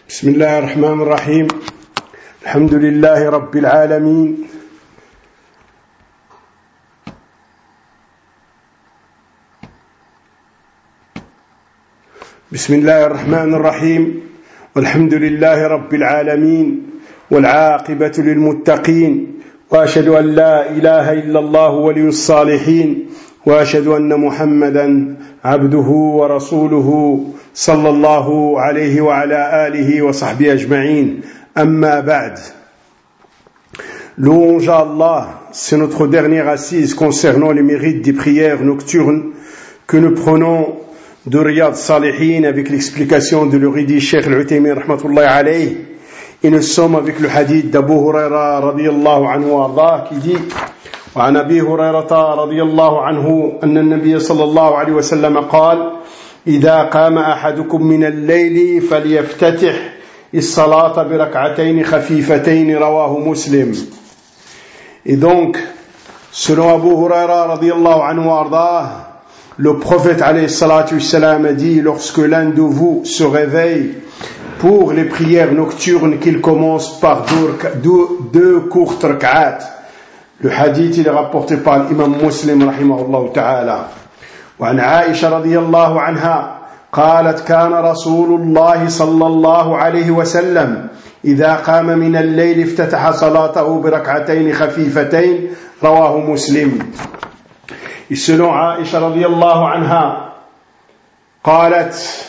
بسم الله الرحمن الرحيم الحمد لله رب العالمين بسم الله الرحمن الرحيم والحمد لله رب العالمين والعاقبة للمتقين وأشهد أن لا إله إلا الله ولي الصالحين وأشهد أن محمدا عبده ورسوله صلى الله عليه وعلى آله وصحبه أجمعين أما بعد. Louange à Allah, c'est notre dernière assise concernant les mérites des prières nocturnes que nous prenons de Riyad Salihin avec l'explication de l'érudit Cheikh Al-Uthaymin rahmatullahi alayhi. Et nous sommes avec le hadith d'Abu Huraira radiyallahu anhu ardah qui dit وعن أبي هريرة رضي الله عنه أن النبي صلى الله عليه وسلم قال إذا قام أحدكم من الليل فليفتتح الصلاة بركعتين خفيفتين رواه مسلم. Et donc, selon Abu Huraira radiyallahu anhu ardah, le prophète alayhi salatu wassalam a dit, lorsque l'un de vous se réveille pour les prières nocturnes, qu'il commence par deux courtes rak'at. Le hadith il est rapporté par l'imam Muslim rahimahullah ta'ala. وعن عائشة رضي الله عنها قالت كان رسول الله صلى الله عليه وسلم إذا قام من الليل افتتح صلاته بركعتين خفيفتين رواه مسلم. Et selon Aïcha radiyallahu anha قالت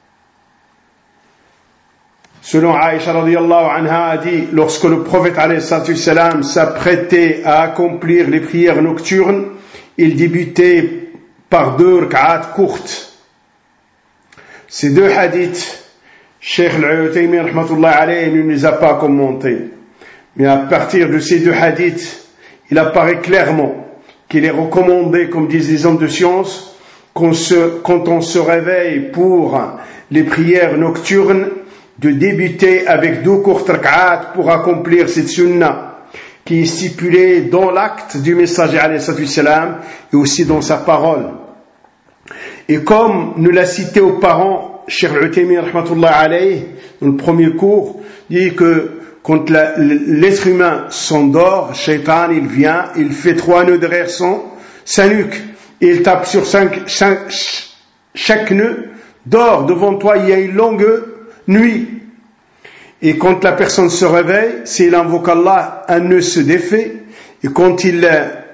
selon Aïcha radiyallahu anha a dit, lorsque le prophète alayhi salatu wassalam s'apprêtait à accomplir les prières nocturnes, il débutait par deux rak'at courtes. Ces deux hadiths, Cheikh Al-Uthaymin rahmatullahi alayhi ne les a pas commentés. Mais à partir de ces deux hadiths, il apparaît clairement qu'il est recommandé, comme disent les hommes de science, quand on se réveille pour les prières nocturnes, de débuter avec deux courtes rak'at pour accomplir cette sunna qui est stipulée dans l'acte du messager alayhi salatu wassalam et aussi dans sa parole. Et comme nous l'a cité aux parents, Cheikh Al-Uthaymin rahmatullahi alayhi, dans le premier cours, dit que quand l'être humain s'endort, Shaitan il vient, il fait 3 nœuds derrière sa nuque, et il tape sur chaque nœud, dors devant toi, il y a une longue nuit. Et quand la personne se réveille, s'il invoque Allah, un nœud se défait, et quand il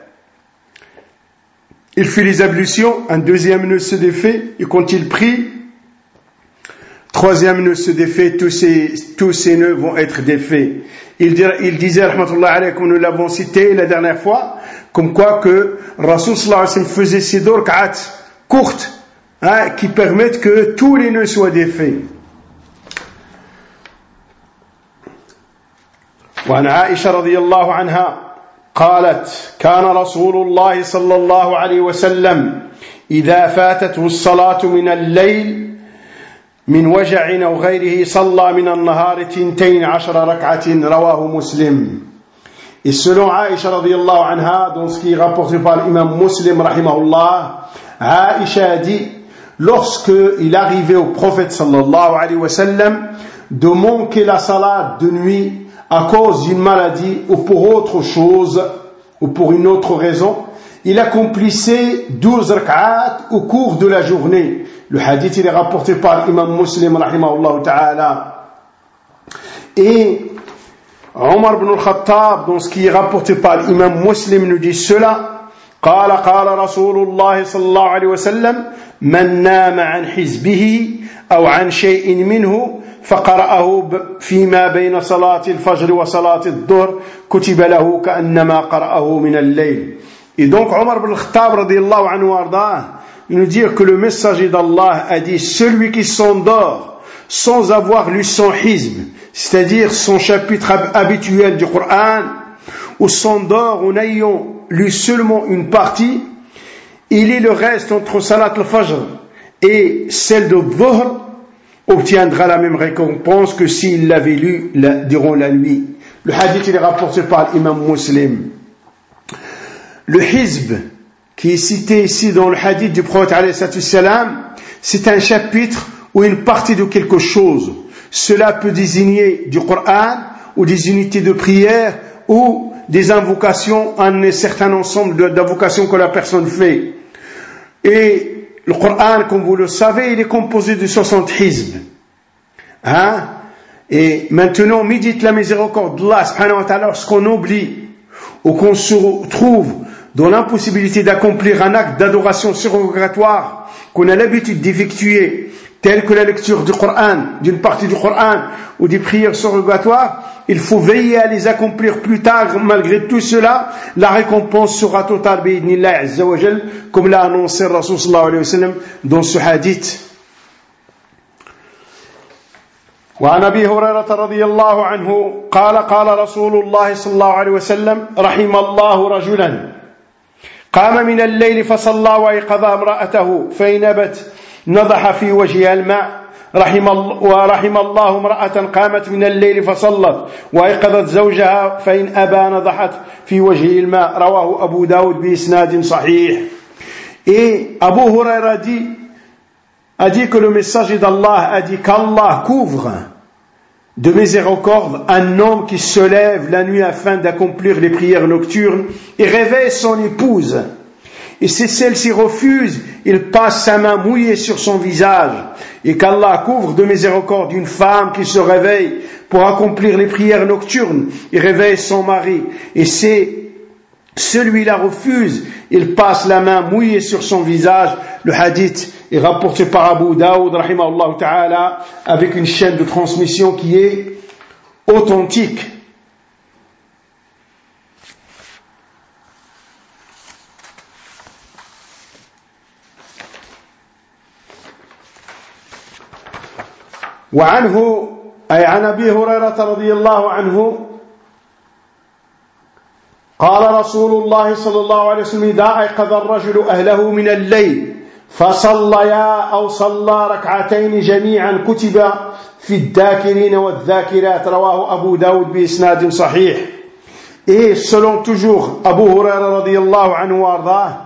fait les ablutions, un deuxième nœud se défait, et quand il prie, troisième nœud se défait, tous ces nœuds vont être défaits. Il disait, rahmatullah alayhi, comme nous l'avons cité la dernière fois, comme quoi que Rasul sallallahu alayhi wa sallam faisait ces deux rak'at courtes, qui permettent que tous les nœuds soient défaits. وعن عائشة رضي الله عنها قالت كان رسول الله صلى الله عليه وسلم إذا فاتته الصلاة من الليل من وجع أو غيره صلى من النهار 12 ركعة رواه مسلم. Et selon Aïcha radiyallahu anha, dans ce qui est rapporté par l'imam Muslim rahimahullah, Aïcha a dit, lorsque il arrivait au prophète sallallahu alayhi wa sallam de manquer la salat de nuit à cause d'une maladie ou pour autre chose ou pour une autre raison, il accomplissait 12 rak'at au cours de la journée. Le hadith il est rapporté par l'imam Muslim rahimahullah ta'ala. Et Omar ibn al-Khattab, dans ce qui est rapporté par l'imam Muslim, nous dit cela. قال رسول الله صلى الله عليه وسلم من نام عن حزبه أو عن شيء منه فقرأه فيما بين صلاة الفجر وصلاة الظهر كتب له كأنما قرأه من الليل. Et donc Omar ibn al-Khattab radiyallahu anhu ardah, il nous dit que le messager d'Allah a dit, celui qui s'endort sans avoir lu son hizb, c'est-à-dire son chapitre habituel du Coran, ou s'endort en ayant lu seulement une partie, il lit le reste entre salat al-fajr et celle de dhuhr, obtiendra la même récompense que s'il l'avait lu durant la nuit. Le hadith il est rapporté par l'imam Muslim. Le hizb qui est cité ici dans le hadith du prophète alayhi salatu wassalam, c'est un chapitre ou une partie de quelque chose cela peut désigner du Coran ou des unités de prière ou des invocations, un certain ensemble d'invocations que la personne fait. Et le Coran, comme vous le savez, il est composé de 60 hizb. Et maintenant, médite la miséricorde d'Allah subhanahu wa ta'ala lorsqu'on oublie ou qu'on se trouve dans l'impossibilité d'accomplir un acte d'adoration surrogatoire qu'on a l'habitude d'effectuer, tel que la lecture du Coran, d'une partie du Coran ou des prières surrogatoires, il faut veiller à les accomplir plus tard. Malgré tout cela, la récompense sera totale bi'idhnillah azza wa jal, comme l'a annoncé le Rasul sallallahu alayhi wa sallam dans ce hadith. وعن أبي هريرة رضي الله عنه قال قال رسول الله صلى الله عليه وسلم رحم الله رجلا قام من الليل فصلى وأيقظ امرأته فإن أبت نضح في وجهها الماء ورحم الله امرأة قامت من الليل فصلت وأيقظت زوجها فإن أبى نضحت في وجهه الماء رواه أبو داود بإسناد صحيح. Et Abu Huraira a dit que le messager d'Allah a dit qu'Allah couvre de miséricorde un homme qui se lève la nuit afin d'accomplir les prières nocturnes et réveille son épouse. Et si celle-ci refuse, il passe sa main mouillée sur son visage. Et qu'Allah couvre de miséricorde une femme qui se réveille pour accomplir les prières nocturnes et réveille son mari. Et si celui-là refuse, il passe la main mouillée sur son visage. Le hadith est rapporté par Abu Daoud, rahimahullah ta'ala, avec une chaîne de transmission qui est authentique. وعنه أي عن أبي هريرة رضي الله عنه قال رسول الله صلى الله عليه وسلم إذا أيقظ الرجل أهله من الليل فصليا أو صلى ركعتين جميعا كتب في الذاكرين والذاكرات رواه أبو داود بإسناد صحيح. Et selon toujours Abu Huraira radiyallahu anhu wardah,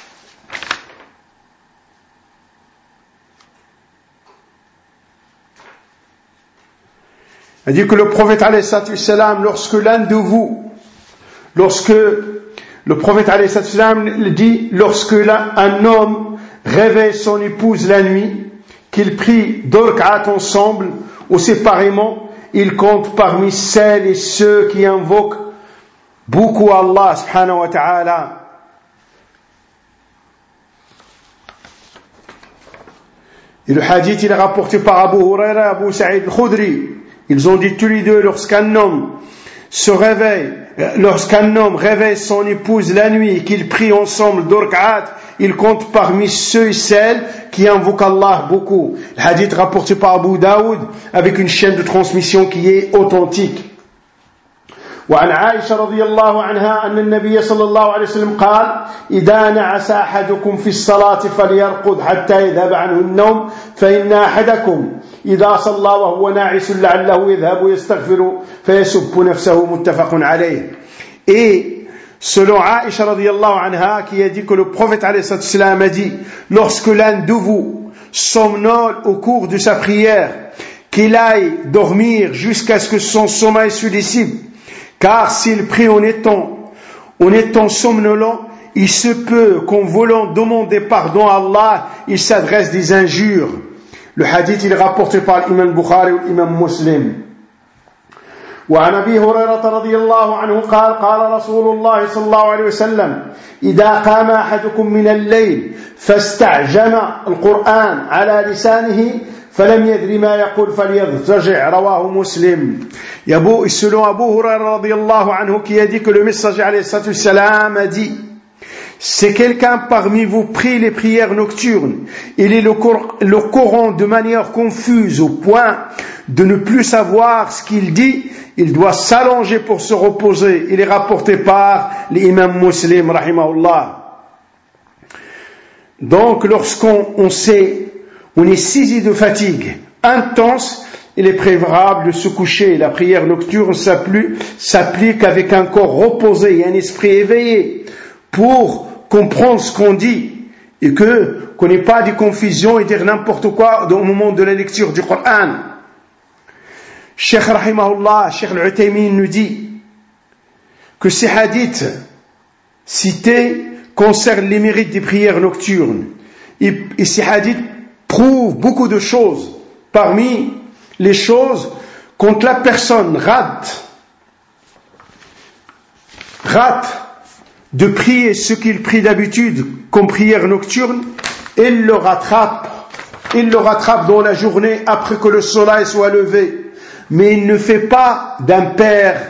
il dit que le prophète alayhi salatu wassalam, lorsque le prophète alayhi salatu wassalam dit, lorsque un homme réveille son épouse la nuit, qu'il prie 2 rak'at ensemble ou séparément, il compte parmi celles et ceux qui invoquent beaucoup Allah subhanahu wa ta'ala. Et le hadith il est rapporté par Abu Huraira et Abu Sa'id al-Khudri. Ils ont dit tous les deux, lorsqu'un homme réveille son épouse la nuit et qu'ils prient ensemble 2 rak'at, il compte parmi ceux et celles qui invoquent Allah beaucoup. Le hadith rapporté par Abu Daoud avec une chaîne de transmission qui est authentique. وعن عائشة رضي الله عنها أن النبي صلى الله عليه وسلم قال إذا نعس أحدكم في الصلاة فليرقد حتى يذهب عنه النوم فإن أحدكم إذا صلى وهو ناعس لعله يذهب يستغفر فيسب نفسه متفق عليه. Et selon Aïcha radiyallahu anha qui a dit que le prophète alayhi salam a dit, lorsque l'un de vous somnole au cours de sa prière, qu'il aille dormir jusqu'à ce que son sommeil se dissipe, car s'il prie en étant somnolent, il se peut qu'en voulant demander pardon à Allah, il s'adresse des injures. Le hadith il est rapporté par l'imam Bukhari ou l'imam Muslim. وعن أبي هريرة رضي الله عنه قال قال رسول الله صلى الله عليه وسلم إذا قام أحدكم من الليل فاستعجم القرآن على لسانه فلم يدري ما يقول فليضطجع رواه مسلم. Selon Abu Huraira radiyallahu anhu qui a dit que le messager alayhi salam a dit, si quelqu'un parmi vous prie les prières nocturnes, il est le Coran de manière confuse au point de ne plus savoir ce qu'il dit, il doit s'allonger pour se reposer. Il est rapporté par l'imam Muslim rahimahullah. Donc lorsqu'on est saisi de fatigue intense, il est préférable de se coucher. La prière nocturne s'applique avec un corps reposé et un esprit éveillé pour comprendre ce qu'on dit et qu'on n'ait pas de confusion et dire n'importe quoi au moment de la lecture du Coran. Cheikh Rahimahullah, Cheikh Al-Uthaymin nous dit que ces hadiths cités concernent les mérites des prières nocturnes. Et ces hadiths prouvent beaucoup de choses. Parmi les choses, quand la personne rate de prier ce qu'il prie d'habitude comme prière nocturne, il le rattrape dans la journée après que le soleil soit levé. Mais il ne fait pas d'impair,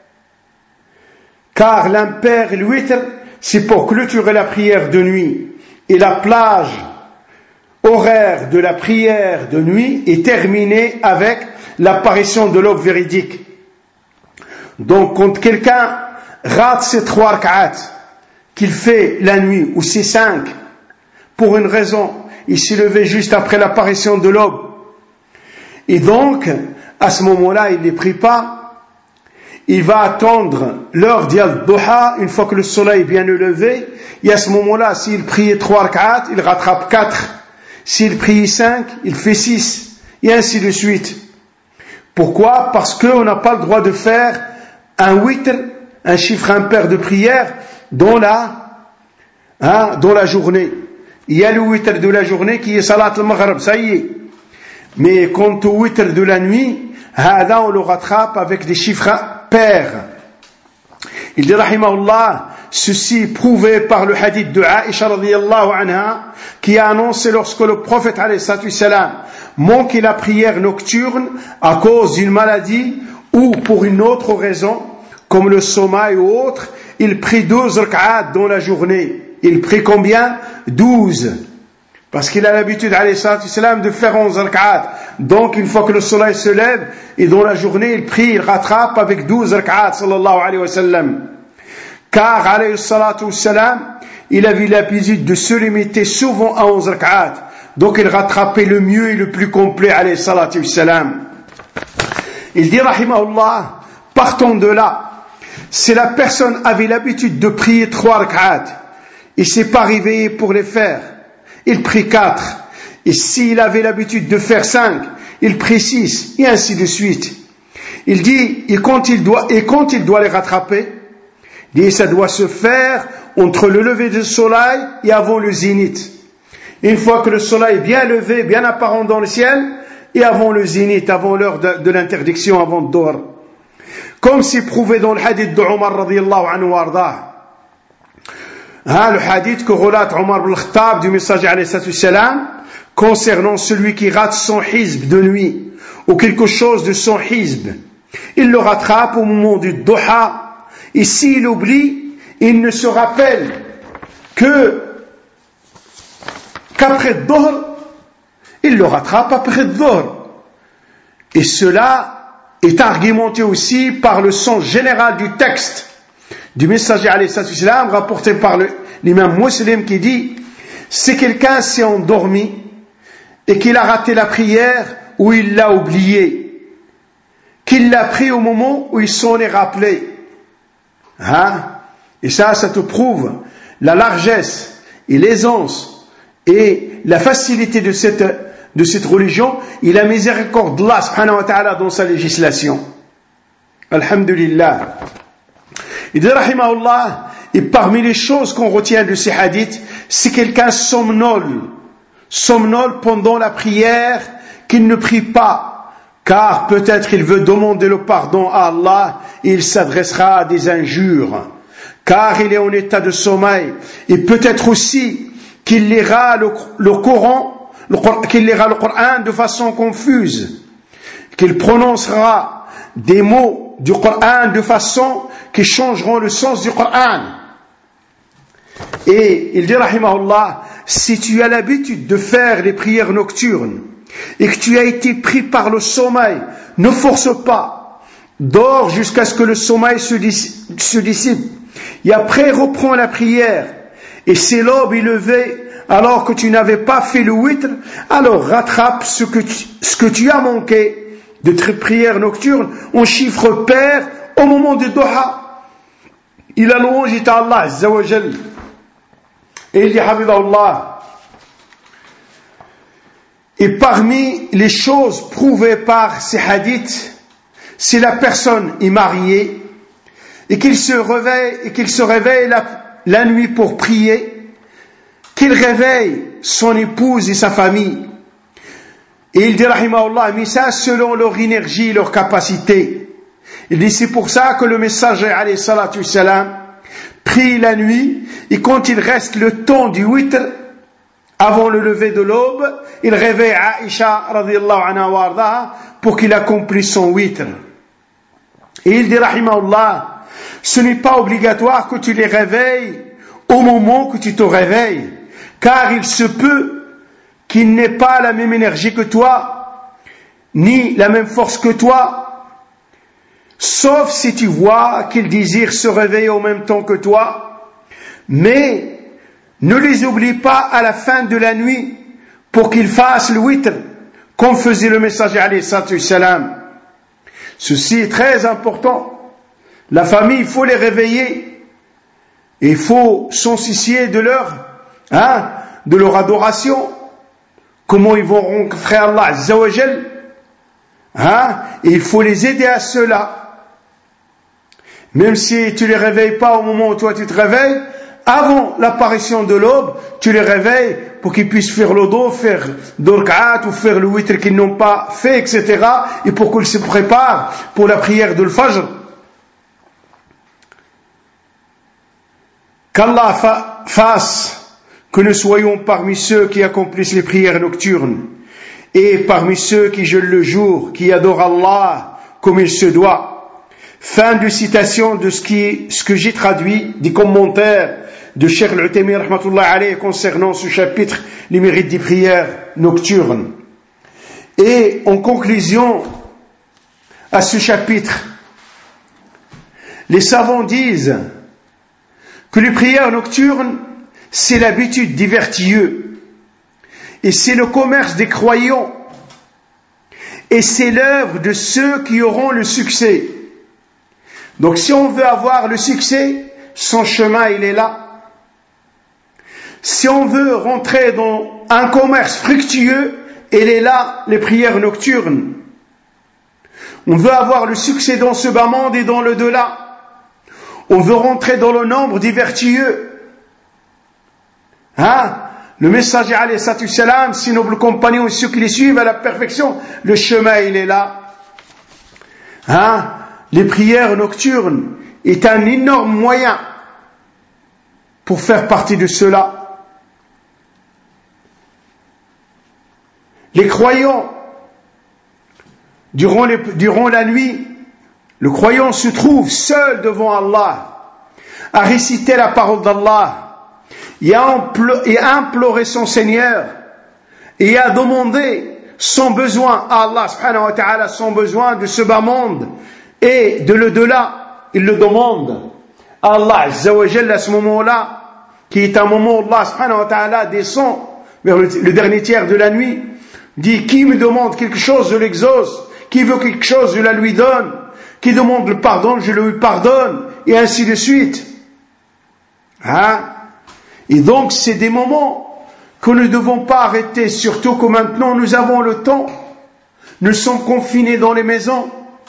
car l'impair et le witr, c'est pour clôturer la prière de nuit. Et la plage horaire de la prière de nuit est terminée avec l'apparition de l'aube véridique. Donc quand quelqu'un rate ces 3 rak'at qu'il fait la nuit, ou ces 5, pour une raison, il s'est levé juste après l'apparition de l'aube, et donc à ce moment-là il ne les prie pas, il va attendre l'heure d'Al-Duha, une fois que le soleil est bien levé, et à ce moment-là, s'il priait 3 rak'at, il rattrape 4, s'il priait 5, il fait 6, et ainsi de suite. Pourquoi? Parce qu'on n'a pas le droit de faire un witr, un chiffre impair de prière dans la journée. Il y a le witr de la journée qui est salat al-maghrib, ça y est. Mais quant au witr de la nuit, on le rattrape avec des chiffres pairs. Il dit rahimahullah, ceci prouvé par le hadith de Aïcha radiyallahu anha, qui a annoncé lorsque le prophète alayhi salatu wassalam manquait la prière nocturne à cause d'une maladie ou pour une autre raison, comme le sommeil ou autre, il prie 12 rak'at dans la journée. Il prie combien? 12. Parce qu'il a l'habitude, alayhi salatu wassalam, de faire 11 rak'at. Donc, une fois que le soleil se lève, et dans la journée, il prie, il rattrape avec 12 rak'at, sallallahu alayhi wa sallam. Car, alayhi salatu wassalam, il avait l'habitude de se limiter souvent à 11 rak'at. Donc, il rattrapait le mieux et le plus complet, alayhi salatu wassalam. Il dit, rahimahullah, partons de là. Si la personne avait l'habitude de prier 3 rak'at, il ne s'est pas réveillé pour les faire, il prie 4. Et s'il avait l'habitude de faire 5, il prie 6, et ainsi de suite. Il dit, et quand il doit les rattraper, il dit, ça doit se faire entre le lever du soleil et avant le zénith. Une fois que le soleil est bien levé, bien apparent dans le ciel, et avant le zénith, avant l'heure de l'interdiction, avant le Dhuhr. Comme c'est prouvé dans le hadith de Omar radiyallahu anhu wardah. Le hadith que relate Omar ibn al-Khattab du messager alayhi salatu wassalam concernant celui qui rate son hizb de nuit ou quelque chose de son hizb. Il le rattrape au moment du Duha, et s'il oublie, il ne se rappelle qu'après le Dhuhr, il le rattrape après le Dhuhr. Et cela est argumenté aussi par le sens général du texte du messager alayhi salatu wassalam, rapporté par l'imam Muslim, qui dit, si quelqu'un s'est endormi et qu'il a raté la prière ou il l'a oublié, qu'il l'a pris au moment où il s'en est rappelé, et ça te prouve la largesse et l'aisance et la facilité de cette religion et la miséricorde d'Allah subhanahu wa ta'ala dans sa législation. Alhamdulillah. Il dit rahimahullah, et parmi les choses qu'on retient de ces hadiths, c'est quelqu'un somnole pendant la prière, qu'il ne prie pas, car peut-être il veut demander le pardon à Allah et il s'adressera à des injures, car il est en état de sommeil, et peut-être aussi qu'il lira le Coran de façon confuse, qu'il prononcera des mots du Coran de façon qui changeront le sens du Coran. Et il dit rahimahullah, si tu as l'habitude de faire les prières nocturnes et que tu as été pris par le sommeil, ne force pas, dors jusqu'à ce que le sommeil se dissipe, et après reprends la prière, et si l'aube est levée alors que tu n'avais pas fait le witr, alors rattrape ce que tu as manqué de prières nocturnes en chiffre pair au moment du Duha. Il a louange à Allah Azza wa Jal. Et il dit Habibullah. Et parmi les choses prouvées par ces hadiths, si la personne est mariée et qu'il se réveille la nuit pour prier, qu'il réveille son épouse et sa famille. Et il dit, rahimahullah, mais ça selon leur énergie, leur capacité. Il dit, c'est pour ça que le messager, alayhi salatu wassalam, prie la nuit, et quand il reste le temps du witr, avant le lever de l'aube, il réveille Aïcha, radiyallahu anha wa ardaha, pour qu'il accomplisse son witr. Et il dit, rahimahullah, ce n'est pas obligatoire que tu les réveilles au moment que tu te réveilles, car il se peut qu'il n'ait pas la même énergie que toi, ni la même force que toi, sauf si tu vois qu'il désire se réveiller en même temps que toi, mais ne les oublie pas à la fin de la nuit pour qu'ils fassent le witr, comme faisait le messager alayhi salatu wassalam. Ceci est très important. La famille, il faut les réveiller, et il faut s'en soucier de leur adoration. Comment ils vont rencontrer Allah Azza wa Jal, et il faut les aider à cela. Même si tu les réveilles pas au moment où toi tu te réveilles, avant l'apparition de l'aube, tu les réveilles pour qu'ils puissent faire le dos, faire deux rak'at ou faire le witr qu'ils n'ont pas fait, etc. Et pour qu'ils se préparent pour la prière de l'Fajr. Qu'Allah fasse que nous soyons parmi ceux qui accomplissent les prières nocturnes et parmi ceux qui jeûnent le jour, qui adorent Allah comme il se doit. Fin de citation de ce que j'ai traduit des commentaires de Cheikh Al-Uthaymin rahmatullah alayhi concernant ce chapitre, les mérites des prières nocturnes. Et en conclusion à ce chapitre, les savants disent que les prières nocturnes, c'est l'habitude des vertueux, et c'est le commerce des croyants, et c'est l'œuvre de ceux qui auront le succès. Donc si on veut avoir le succès, son chemin il est là. Si on veut rentrer dans un commerce fructueux, il est là, les prières nocturnes. On veut avoir le succès dans ce bas monde et dans le delà. On veut rentrer dans le nombre des vertueux. Le messager alayhi salatu wassalam, ses nobles compagnons et ceux qui les suivent à la perfection, le chemin il est là. Les prières nocturnes est un énorme moyen pour faire partie de cela. Les croyants, durant la nuit, le croyant se trouve seul devant Allah, à réciter la parole d'Allah, et à implorer son Seigneur, et à demander son besoin à Allah subhanahu wa ta'ala, son besoin de ce bas monde et de l'au-delà. Il le demande à Allah azza wa jalla à ce moment-là, qui est un moment où Allah subhanahu wa ta'ala descend vers le dernier tiers de la nuit, dit: qui me demande quelque chose, je l'exauce, qui veut quelque chose, je la lui donne, qui demande le pardon, je le lui pardonne, et ainsi de suite. Et donc c'est des moments que nous ne devons pas arrêter, surtout que maintenant nous avons le temps, nous sommes confinés dans les maisons,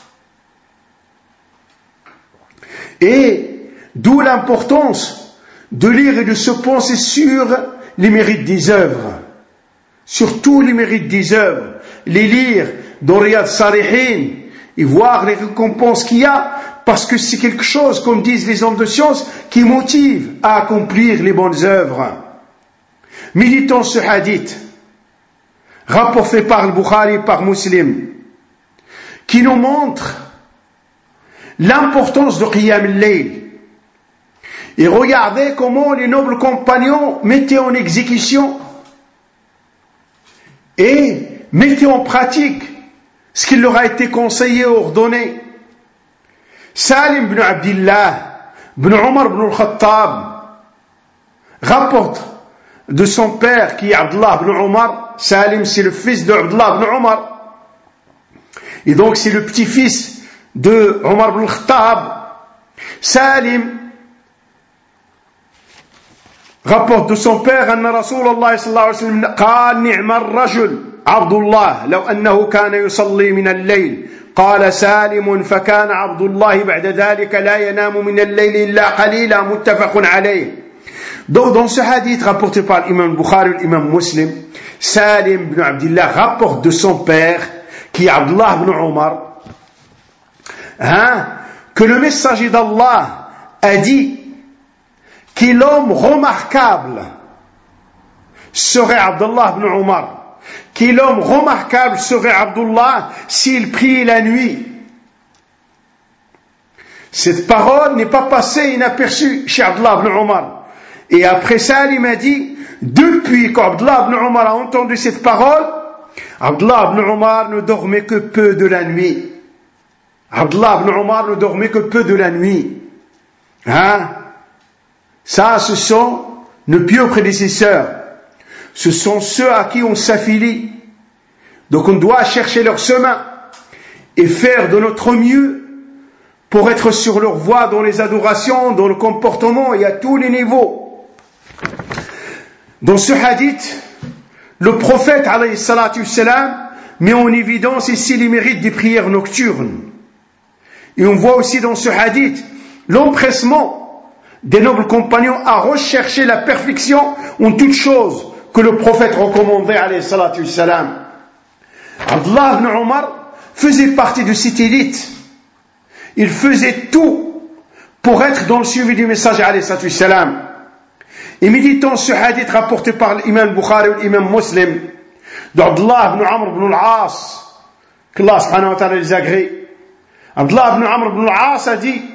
et d'où l'importance de lire et de se penser sur les mérites des œuvres, sur tous les mérites des œuvres, les lire dans Riyad Salihin et voir les récompenses qu'il y a, parce que c'est quelque chose, comme disent les hommes de science, qui motive à accomplir les bonnes œuvres. Méditons ce hadith, rapporté par le Bukhari et par Muslim, qui nous montre l'importance de Qiyam al-Layl. Et regardez comment les nobles compagnons mettaient en exécution et mettaient en pratique ce qui leur a été conseillé et ordonné. Salim ibn Abdillah, ibn Omar ibn al-Khattab, rapporte de son père qui est Abdullah ibn Omar. Salim, c'est le fils de Abdullah ibn Omar. Et donc c'est le petit-fils de Omar ibn al-Khattab. Salim rapporte de son père أن رسول الله صلى الله عليه وسلم قال نعم الرجل عبد الله لو أنه كان يصلي من الليل قال سالم فكان عبد الله بعد ذلك لا ينام من الليل إلا قليلا متفق عليه. Donc dans ce hadith rapporté par l'imam Bukhari et l'imam Muslim, Salim ibn Abdullah rapporte de son père qui est Abdullah ibn Omar que le messager d'Allah a dit que l'homme remarquable serait Abdullah ibn Omar, que l'homme remarquable serait Abdullah s'il priait la nuit. Cette parole n'est pas passée inaperçue chez Abdullah ibn Omar. Et après ça, il m'a dit, depuis qu'Abdullah ibn Omar a entendu cette parole, Abdullah ibn Omar ne dormait que peu de la nuit. Abdullah ibn Omar ne dormait que peu de la nuit. Ça, ce sont nos pieux prédécesseurs. Ce sont ceux à qui on s'affilie. Donc on doit chercher leur chemin et faire de notre mieux pour être sur leur voie dans les adorations, dans le comportement et à tous les niveaux. Dans ce hadith, le prophète alayhi salatu wassalam met en évidence ici les mérites des prières nocturnes. Et on voit aussi dans ce hadith l'empressement des nobles compagnons à rechercher la perfection en toutes choses que le prophète recommandait alayhi salatu wassalam. Abdullah ibn Omar faisait partie de cette élite. Il faisait tout pour être dans le suivi du message alayhi salatu wassalam. Et méditant ce hadith rapporté par l'imam Bukhari et l'imam Muslim d'Abdullah ibn Amr ibn al-As, qu'Allah subhanahu wa ta'ala les agrée. Abdullah ibn Amr ibn al-As a dit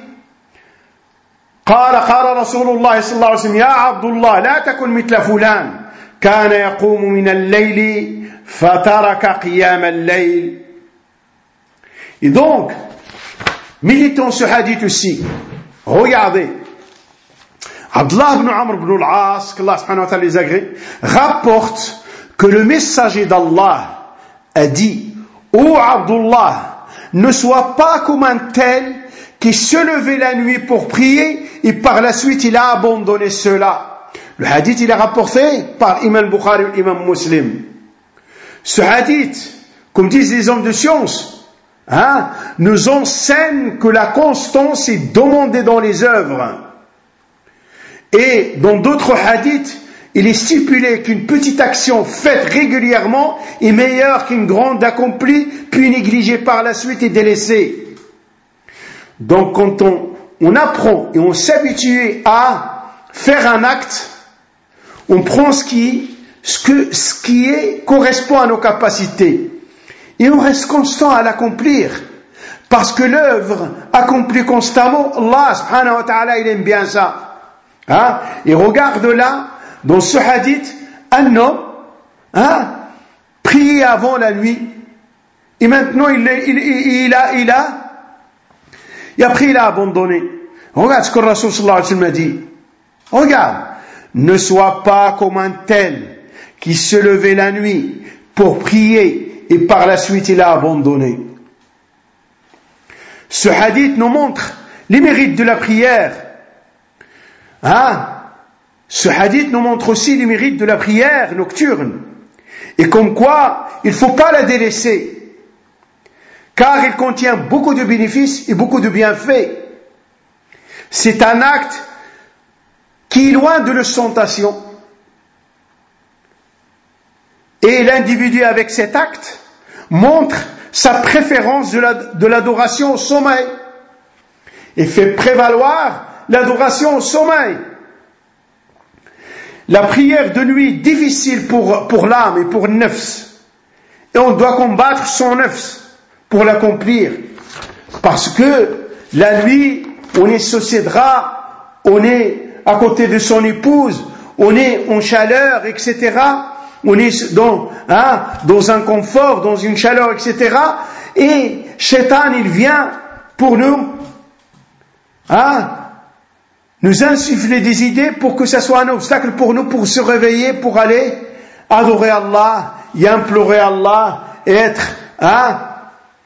قال رسول الله صلى الله عليه وسلم يا عبد الله لا تكن مثل فلان كان يقوم من الليل فترك قيام الليل. Et donc, méditons ce hadith aussi. Regardez. Abdullah ibn Amr ibn al-As, qu'Allah subhanahu wa ta'ala les agrée, rapporte que le messager d'Allah a dit: Ô Abdullah, ne sois pas comme un tel qui se levait la nuit pour prier et par la suite il a abandonné cela. Le hadith il est rapporté par l'imam Bukhari et l'imam Muslim. Ce hadith, comme disent les hommes de science, nous enseigne que la constance est demandée dans les œuvres. Et dans d'autres hadiths, il est stipulé qu'une petite action faite régulièrement est meilleure qu'une grande accomplie puis négligée par la suite et délaissée. Donc quand on apprend et on s'habitue à faire un acte, on prend ce qui correspond à nos capacités et on reste constant à l'accomplir parce que l'œuvre accomplie constamment, Allah subhanahu wa ta'ala il aime bien ça. Et regarde là dans ce hadith un homme priait avant la nuit et maintenant et après il a abandonné. Regarde ce que le Rasul sallallahu alayhi wa sallam a dit. Regarde, ne sois pas comme un tel qui se levait la nuit pour prier et par la suite il a abandonné. Ce hadith nous montre les mérites de la prière. Ce hadith nous montre aussi les mérites de la prière nocturne. Et comme quoi, il ne faut pas la délaisser. Car il contient beaucoup de bénéfices et beaucoup de bienfaits. C'est un acte qui est loin de l'ostentation. Et l'individu avec cet acte montre sa préférence de l'adoration au sommeil. Et fait prévaloir l'adoration au sommeil. La prière de nuit est difficile pour l'âme et pour le nefs. Et on doit combattre son nefs pour l'accomplir. Parce que la nuit, on est sociédra, on est à côté de son épouse, on est en chaleur, etc. On est dans un confort, dans une chaleur, etc. Et Shaitan, il vient pour nous insuffler des idées pour que ça soit un obstacle pour nous pour se réveiller, pour aller adorer Allah et implorer Allah et être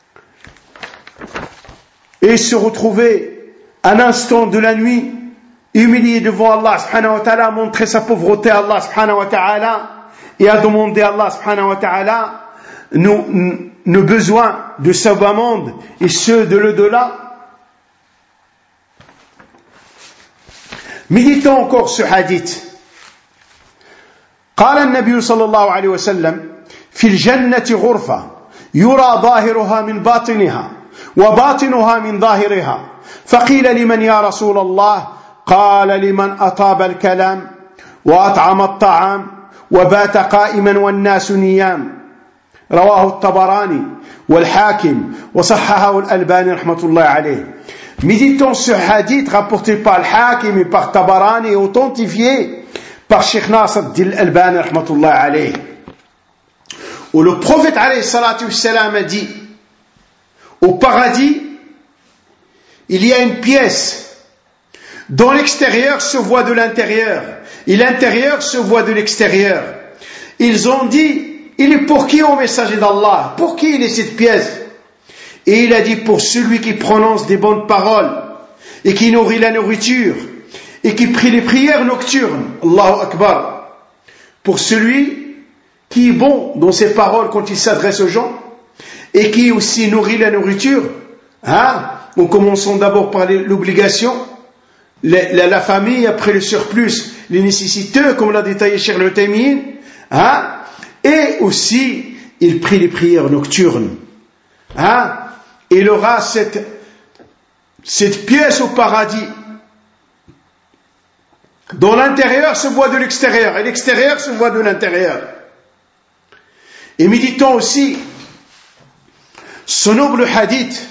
et se retrouver un instant de la nuit humilié devant Allah subhanahu wa ta'ala, montrer sa pauvreté à Allah subhanahu wa ta'ala et à demander à Allah subhanahu wa ta'ala nos besoins de ce bas monde et ceux de l'au-delà. Méditons encore ce hadith. قال النبي صلى الله عليه وسلم في الجنة غرفة يرى ظاهرها من باطنها وباطنها من ظاهرها فقيل لمن يا رسول الله قال لمن أطاب الكلام وأطعم الطعام وبات قائما والناس نيام رواه الطبراني والحاكم وصححه الألباني رحمة الله عليه. Méditons ce hadith rapporté par le Hakim et par Tabarani et authentifié par Cheikh Nasr al-Albani rahmatullah alayhi, où le prophète alayhi salatu wassalam a dit: au paradis il y a une pièce dont l'extérieur se voit de l'intérieur et l'intérieur se voit de l'extérieur. Ils ont dit: il est pour qui, ô messager d'Allah? Pour qui il est cette pièce? Et il a dit: pour celui qui prononce des bonnes paroles et qui nourrit la nourriture et qui prie les prières nocturnes. Allahu Akbar. Pour celui qui est bon dans ses paroles quand il s'adresse aux gens et qui aussi nourrit la nourriture. En commençant d'abord par l'obligation, la famille, après le surplus, les nécessiteux, comme l'a détaillé Cheikh Al-Uthaymeen, et aussi il prie les prières nocturnes. Il aura cette pièce au paradis dont l'intérieur se voit de l'extérieur et l'extérieur se voit de l'intérieur. Et méditons aussi ce noble hadith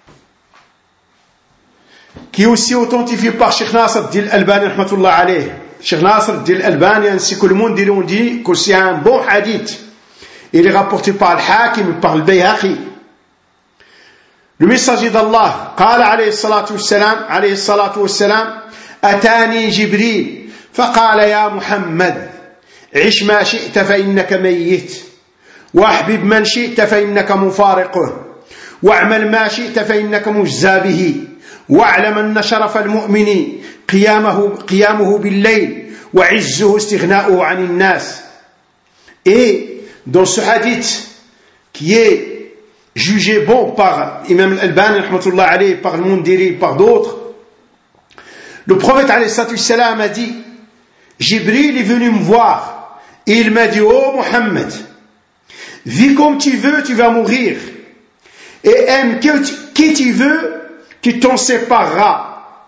qui est aussi authentifié par Cheikh Nasr al-Albani rahmatullah alayh. Cheikh Nasr al-Albani ainsi que le monde ont dit que c'est un bon hadith. Il est rapporté par le Hakim et par le Bayhaqi. Le messager d'Allah قال عليه الصلاة والسلام أتاني جبريل فقال يا محمد عش ما شئت فإنك ميت واحبب من شئت فإنك مفارقه واعمل ما شئت فإنك مجزى به واعلم أن شرف المؤمن قيامه بالليل وعزه استغناؤه عن الناس. Et dans ce hadith qui est jugé bon par Imam Al-Albani rahmatullah alayhi, par le Mundiri, par d'autres, le prophète alayhi salam a dit: Jibril est venu me voir et il m'a dit: oh Mohammed, vis comme tu veux, tu vas mourir, et aime qui tu veux, tu t'en sépareras.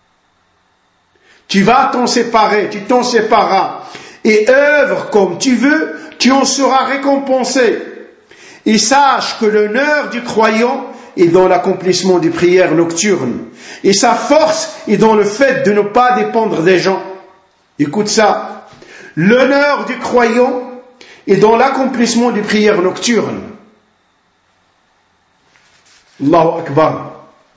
Tu vas t'en séparer, tu t'en sépareras, et œuvre comme tu veux, tu en seras récompensé. Et sache que l'honneur du croyant est dans l'accomplissement des prières nocturnes. Et sa force est dans le fait de ne pas dépendre des gens. Écoute ça. L'honneur du croyant est dans l'accomplissement des prières nocturnes. Allahu Akbar.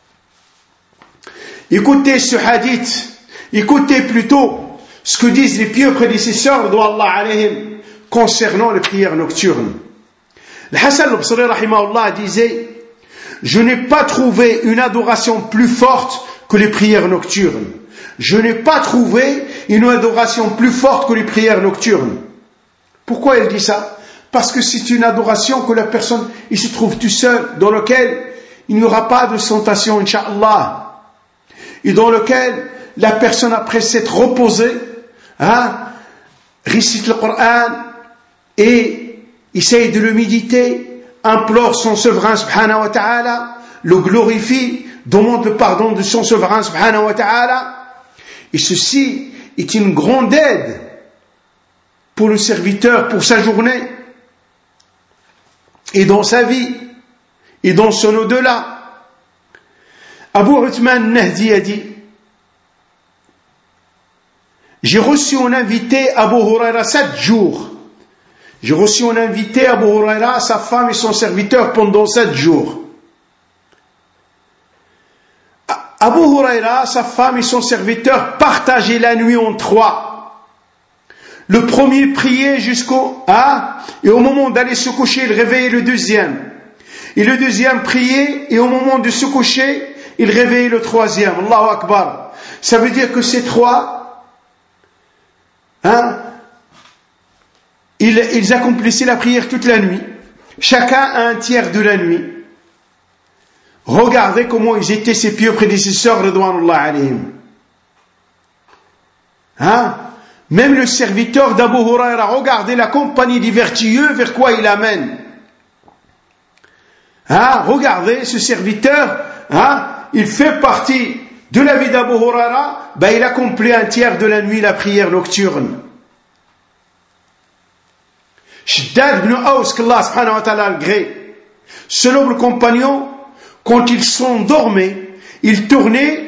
Écoutez ce hadith. Écoutez plutôt ce que disent les pieux prédécesseurs d'Allah alayhim concernant les prières nocturnes. Le Hassan al-Basri rahimahullah disait: je n'ai pas trouvé une adoration plus forte que les prières nocturnes. Je n'ai pas trouvé une adoration plus forte que les prières nocturnes. Pourquoi il dit ça? Parce que c'est une adoration que la personne il se trouve tout seul, dans lequel il n'y aura pas de tentation, Inch'Allah, et dans lequel la personne, après s'être reposée, récite le Coran et essaye de le méditer, implore son souverain subhanahu wa ta'ala, le glorifie, demande le pardon de son souverain subhanahu wa ta'ala. Et ceci est une grande aide pour le serviteur, pour sa journée, et dans sa vie, et dans son au-delà. Abu Uthman Nahdi a dit: j'ai reçu un invité Abu Huraira 7 jours. J'ai reçu un invité Abu Huraira, sa femme et son serviteur pendant 7 jours. Abu Huraira, sa femme et son serviteur partageaient la nuit en 3. Le premier priait jusqu'au et au moment d'aller se coucher, il réveillait le deuxième. Et le deuxième priait et au moment de se coucher, il réveillait le troisième. Allahu Akbar. Ça veut dire que ces trois, ils accomplissaient la prière toute la nuit. Chacun à un tiers de la nuit. Regardez comment ils étaient ces pieux prédécesseurs, Ridwanullah alayhim. Même le serviteur d'Abu Huraira, regardez la compagnie des vertueux vers quoi il amène. Regardez ce serviteur, il fait partie de la vie d'Abu Huraira, il accomplit un tiers de la nuit la prière nocturne. Shiddad ibn Aws, qu'Allah subhanahu wa ta'ala le gré, ce noble compagnon, quand il s'endormait, il tournait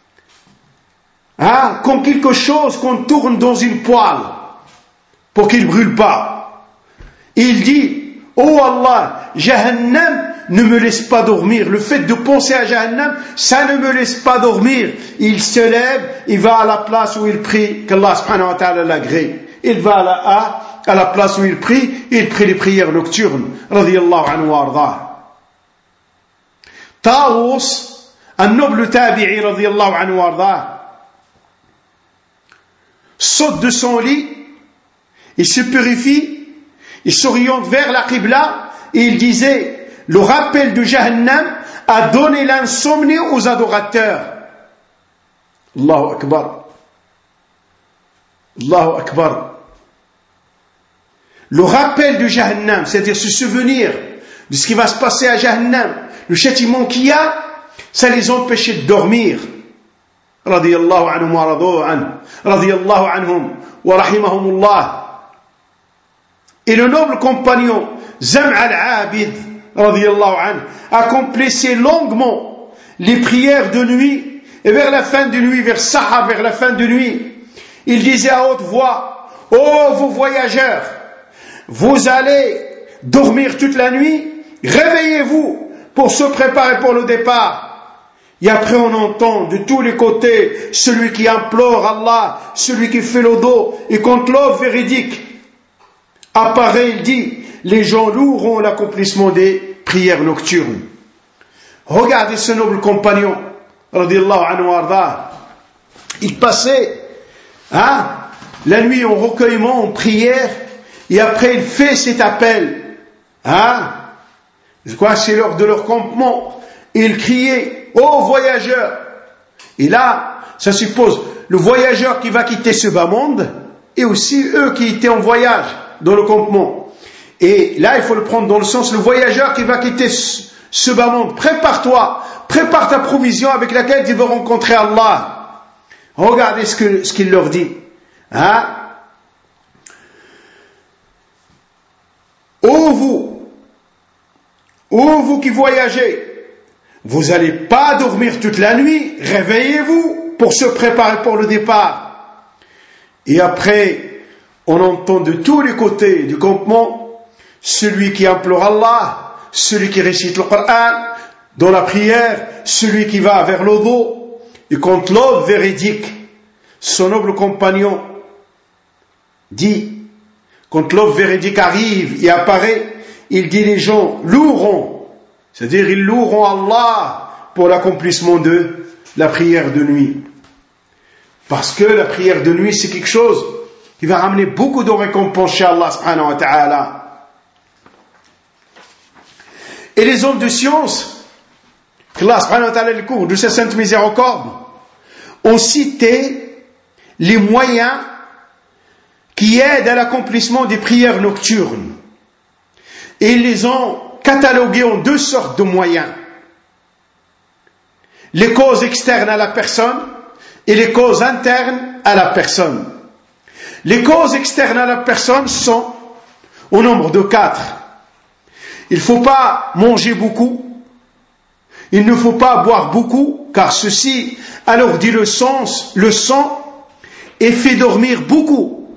comme quelque chose qu'on tourne dans une poêle pour qu'il ne brûle pas. Il dit, oh Allah, Jahannam ne me laisse pas dormir. Le fait de penser à Jahannam, ça ne me laisse pas dormir. Il se lève, il va à la place où il prie, qu'Allah subhanahu wa ta'ala l'agrée. Il va à la place où il prie les prières nocturnes. Radiyallahu anhu wa ardah. Tawus, un noble tabi'i, radiyallahu anhu wa ardah, saute de son lit, il se purifie, il s'oriente vers la Qibla et il disait, le rappel de Jahannam a donné l'insomnie aux adorateurs. Allahu Akbar. Allahu Akbar. Le rappel de Jahannam, c'est-à-dire se souvenir de ce qui va se passer à Jahannam, le châtiment qu'il y a, ça les empêchait de dormir. Radiyallahu anhum wa radu anhum, radiyallahu anhum wa rahimahumullah. Et le noble compagnon Zam' al-Abid, radiyallahu anhu, accomplissait longuement les prières de nuit, et vers la fin de nuit, vers Sahar, vers la fin de nuit, il disait à haute voix, ô vous voyageurs, vous allez dormir toute la nuit, réveillez-vous pour se préparer pour le départ. Et après on entend de tous les côtés celui qui implore Allah, celui qui fait le dos, et quand l'offre véridique apparaît, il dit, les gens loueront l'accomplissement des prières nocturnes. Regardez ce noble compagnon, radiyallahu anhu arda. Il passait la nuit en recueillement, en prière, et après il fait cet appel. Je crois que c'est l'heure de leur campement. Et il criait, ô voyageurs. Et là, ça suppose le voyageur qui va quitter ce bas monde, et aussi eux qui étaient en voyage dans le campement. Et là, il faut le prendre dans le sens, le voyageur qui va quitter ce bas monde, prépare-toi, prépare ta provision avec laquelle tu vas rencontrer Allah. Regardez ce qu'il leur dit. Ô vous qui voyagez, vous n'allez pas dormir toute la nuit, réveillez-vous pour se préparer pour le départ. Et après, on entend de tous les côtés du campement, celui qui implore Allah, celui qui récite le Coran, dans la prière, celui qui va vers le dos, et quand l'homme véridique, son noble compagnon, dit, quand l'homme véridique arrive et apparaît, il dit les gens loueront, c'est-à-dire ils loueront Allah pour l'accomplissement de la prière de nuit. Parce que la prière de nuit, c'est quelque chose qui va ramener beaucoup de récompenses chez Allah subhanahu wa ta'ala. Et les hommes de science, qu'Allah subhanahu wa ta'ala le cours de sa sainte miséricorde, ont cité les moyens qui aident à l'accomplissement des prières nocturnes. Et ils les ont catalogués en deux sortes de moyens. Les causes externes à la personne et les causes internes à la personne. Les causes externes à la personne sont au nombre de 4. Il ne faut pas manger beaucoup. Il ne faut pas boire beaucoup, car ceci alourdit le sang et fait dormir beaucoup.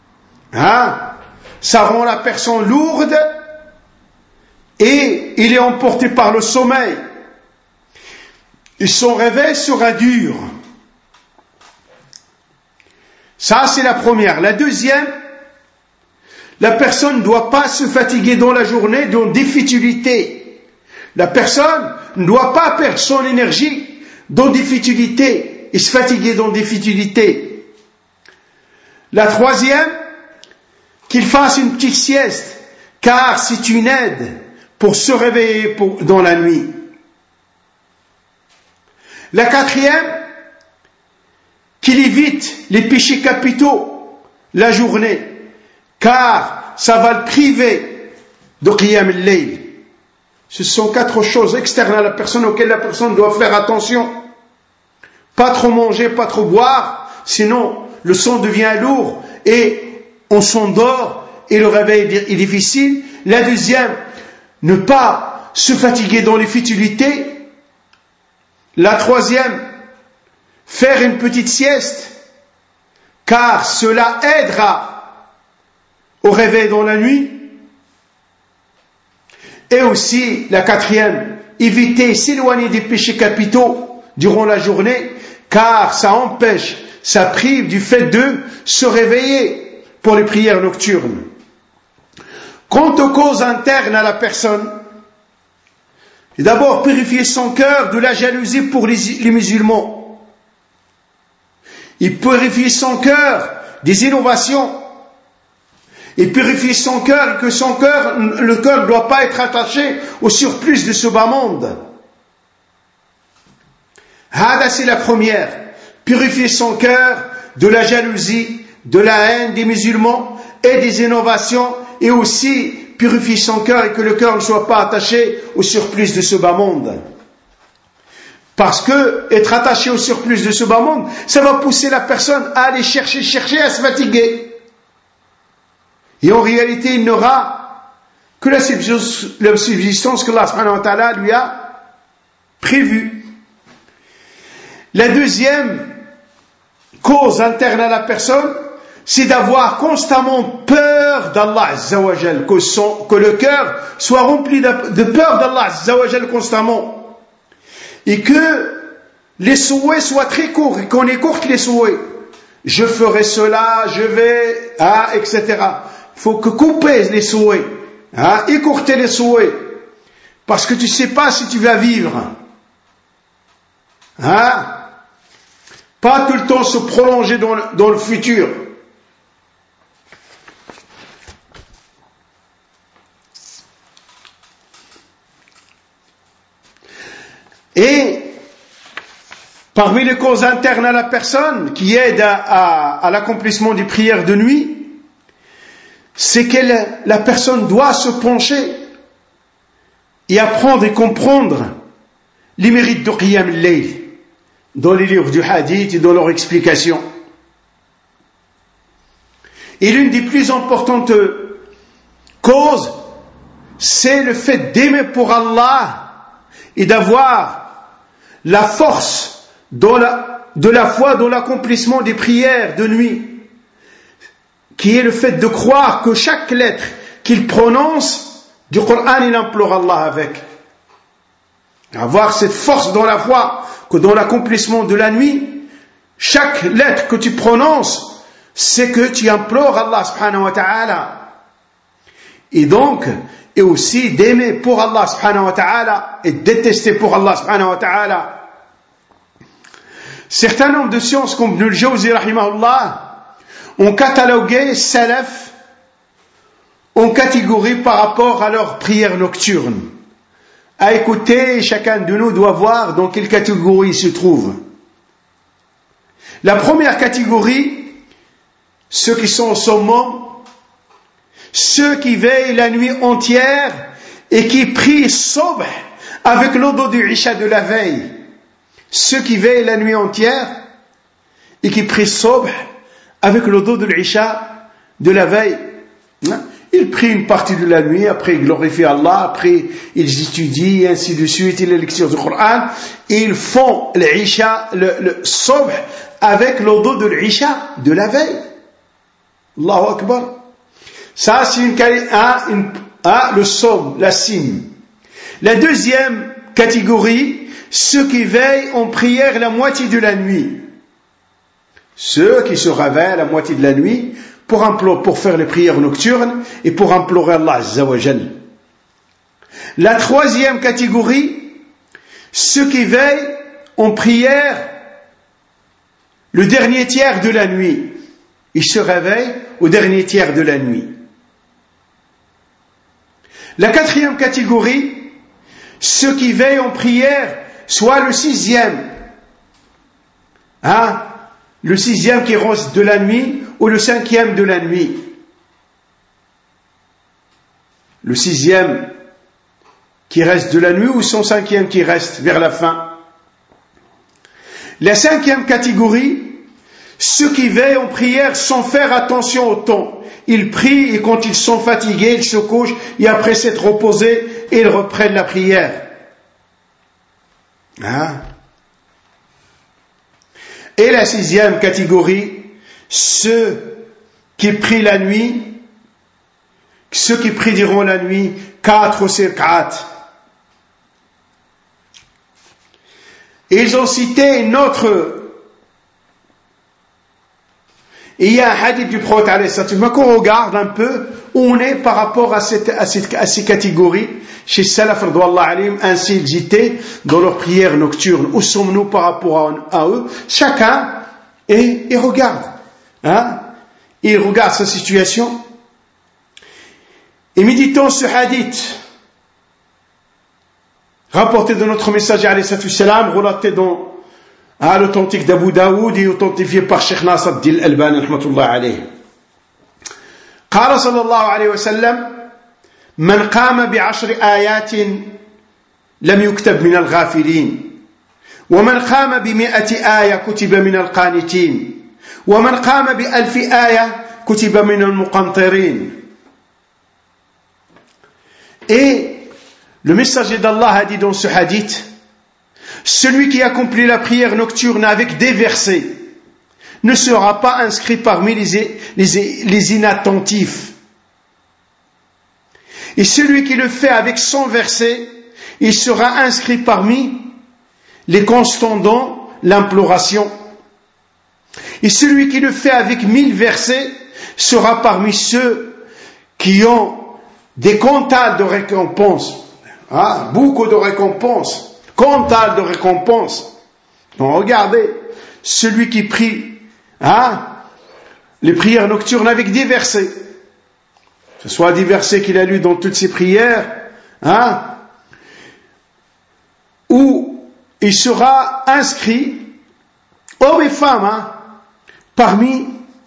Ça rend la personne lourde et il est emporté par le sommeil. Et son réveil sera dur. Ça, c'est la première. La deuxième, la personne ne doit pas se fatiguer dans la journée dans des futilités. La personne ne doit pas perdre son énergie dans des futilités. et se fatiguer dans des futilités. La troisième, qu'il fasse une petite sieste, car c'est une aide pour se réveiller dans la nuit. La quatrième, qu'il évite les péchés capitaux la journée, car ça va le priver de Qiyam al-Layl. Ce sont 4 choses externes à la personne auxquelles la personne doit faire attention. Pas trop manger, pas trop boire, sinon le son devient lourd et on s'endort et le réveil est difficile. La deuxième, ne pas se fatiguer dans les futilités. La troisième, faire une petite sieste, car cela aidera au réveil dans la nuit. Et aussi, la quatrième, éviter, s'éloigner des péchés capitaux durant la journée, car ça empêche, ça prive du fait de se réveiller pour les prières nocturnes. Quant aux causes internes à la personne, d'abord purifier son cœur de la jalousie pour les musulmans. Il purifie son cœur des innovations. Il purifie son cœur, que le cœur ne doit pas être attaché au surplus de ce bas monde. Hada, c'est la première. Purifier son cœur de la jalousie, de la haine des musulmans et des innovations, et aussi purifier son cœur et que le cœur ne soit pas attaché au surplus de ce bas monde. Parce que être attaché au surplus de ce bas monde, ça va pousser la personne à aller chercher, à se fatiguer. Et en réalité, il n'aura que la subsistance que Allah subhanahu wa ta'ala lui a prévue. La deuxième cause interne à la personne, c'est d'avoir constamment peur d'Allah Azza wa Jal, que le cœur soit rempli de peur d'Allah Azza wa Jal constamment. Et que les souhaits soient très courts, et qu'on écourte les souhaits. Je ferai cela, je vais, etc. Il faut que couper les souhaits, écourter les souhaits, parce que tu ne sais pas si tu vas vivre. Pas tout le temps se prolonger dans le futur. Et parmi les causes internes à la personne qui aident à l'accomplissement des prières de nuit, c'est que la personne doit se pencher et apprendre et comprendre les mérites de Qiyam al-Layl dans les livres du hadith et dans leur explication. Et l'une des plus importantes causes, c'est le fait d'aimer pour Allah et d'avoir la force de la foi dans l'accomplissement des prières de nuit, qui est le fait de croire que chaque lettre qu'il prononce du Coran, il implore Allah avec. Avoir cette force dans la foi, que dans l'accomplissement de la nuit, chaque lettre que tu prononces, c'est que tu implores Allah subhanahu wa ta'ala. Et donc, et aussi d'aimer pour Allah subhanahu wa ta'ala et détester pour Allah subhanahu wa ta'ala. Certains nombres de sciences comme Ibn al-Jawzi rahimahullah ont catalogué salaf en catégories par rapport à leur prière nocturne. À écouter, chacun de nous doit voir dans quelle catégorie il se trouve. La première catégorie, ceux qui sont au summum, ceux qui veillent la nuit entière et qui prient subh avec l'eau du Isha de la veille. Ceux qui veillent la nuit entière et qui prient subh avec l'eau de l'Isha de la veille. Ils prient une partie de la nuit, après ils glorifient Allah, après ils étudient, et ainsi de suite, et les lectures du Coran, et ils font l'Isha, le subh avec l'eau de l'Isha de la veille. Allahu Akbar. Ça, c'est le somme, la cime. La deuxième catégorie, ceux qui veillent en prière la moitié de la nuit. Ceux qui se réveillent la moitié de la nuit pour faire les prières nocturnes et pour implorer Allah Azza wa Jal. La troisième catégorie, ceux qui veillent en prière le dernier tiers de la nuit. Il se réveille au dernier tiers de la nuit. La quatrième catégorie, ceux qui veillent en prière, soit le sixième, le sixième qui reste de la nuit ou le cinquième de la nuit. Le sixième qui reste de la nuit ou son cinquième qui reste vers la fin. La cinquième catégorie, ceux qui veillent en prière sans faire attention au temps. Ils prient et quand ils sont fatigués, ils se couchent et après s'être reposés, ils reprennent la prière. Et la sixième catégorie, ceux qui prient la nuit, ceux qui prient durant la nuit 4 rak'at. Et ils ont cité une autre. Et il y a un hadith du prophète alayhi salatu wassalam qu'on regarde un peu où on est par rapport à ces catégories. Chez Salaf radouallahu alayhim, ainsi ils étaient dans leur prière nocturne. Où sommes-nous par rapport à eux? Chacun et regarde. Il regarde sa situation. Et méditons ce hadith rapporté de notre messager alayhi salatu wassalam, relaté dans l'authentique d'Abu Daoud et authentifié par Cheikh Nasruddin al-Albani rahmatullah alayh. قال صلى الله عليه وسلم من قام ب10 آيات لم يكتب من الغافلين ومن قام ب100 آية كتب من القانتين ومن قام ب1000 آية كتب من المقنطرين. Et le messager d'Allah a dit dans ce hadith, celui qui accomplit la prière nocturne avec des versets ne sera pas inscrit parmi les inattentifs. Et celui qui le fait avec 100 versets, il sera inscrit parmi les constants dans l'imploration. Et celui qui le fait avec 1000 versets sera parmi ceux qui ont des quintals de récompenses. Beaucoup de récompenses. Quintal de récompenses. Donc regardez, celui qui prie les prières nocturnes avec des versets, que ce soit des versets qu'il a lus dans toutes ses prières, où il sera inscrit, hommes et femmes, parmi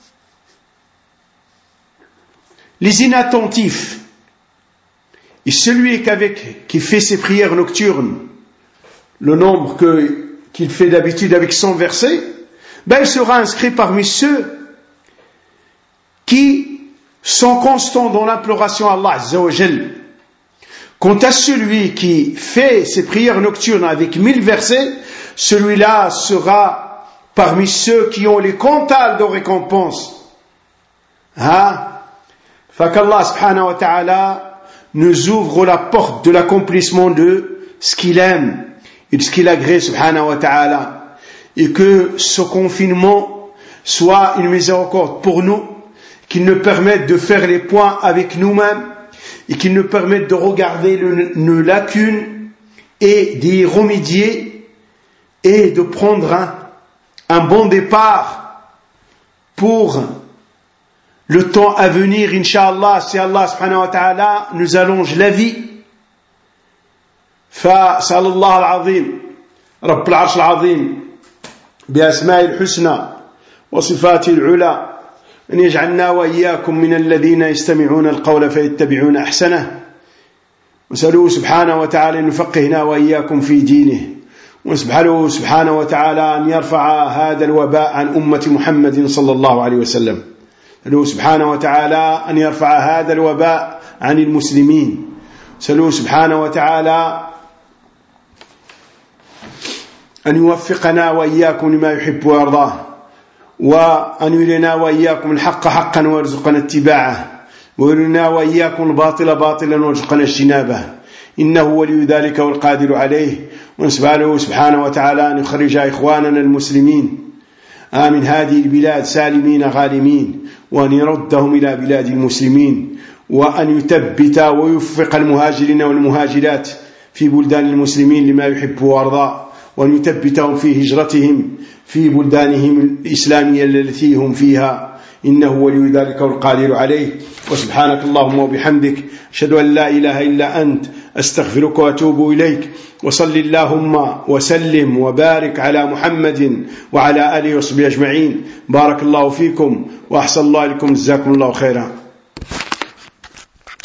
les inattentifs. Et celui qui fait ses prières nocturnes, le nombre qu'il fait d'habitude avec 100 versets, il sera inscrit parmi ceux qui sont constants dans l'imploration à Allah Azza wa Jal. Quant à celui qui fait ses prières nocturnes avec 1000 versets, celui-là sera parmi ceux qui ont les quintals de récompense. Fait qu'Allah subhanahu wa ta'ala nous ouvre la porte de l'accomplissement de ce qu'il aime et de ce qu'il agrée subhanahu wa ta'ala, et que ce confinement soit une miséricorde pour nous, qu'il nous permette de faire les points avec nous-mêmes et qu'il nous permette de regarder nos lacunes et d'y remédier et de prendre un bon départ pour le temps à venir, Inch'Allah, si Allah subhanahu wa ta'ala nous allonge la vie. فسأل الله العظيم رب العرش العظيم بأسماء الحسنى وصفاته العلى أن يجعلنا وإياكم من الذين يستمعون القول فيتبعون أحسنه، وسألوه سبحانه وتعالى أن يفقهنا وإياكم في دينه، ونسأله سبحانه وتعالى أن يرفع هذا الوباء عن أمة محمد صلى الله عليه وسلم، سألوه سبحانه وتعالى أن يرفع هذا الوباء عن المسلمين، سألوه سبحانه وتعالى أن يوفقنا وإياكم لما يحب ويرضاه، وأن يرينا وإياكم الحق حقا ويرزقنا اتباعه، ويرينا وإياكم الباطل باطلا ويرزقنا اجتنابه، إنه ولي ذلك والقادر عليه. ونسأله سبحانه وتعالى أن يخرج إخواننا المسلمين من هذه البلاد سالمين غالمين، وأن يردهم إلى بلاد المسلمين، وأن يثبت ويوفق المهاجرين والمهاجرات في بلدان المسلمين لما يحب ويرضى، وأن يثبتهم في هجرتهم في بلدانهم الإسلامية التي هم فيها، إنه ولي ذلك والقادر عليه. وسبحانك اللهم وبحمدك، أشهد أن لا إله إلا أنت، أستغفرك وأتوب إليك. وصل اللهم وسلم وبارك على محمد وعلى آله وصحبه أجمعين. بارك الله فيكم وأحسن الله لكم، جزاكم الله خيرا.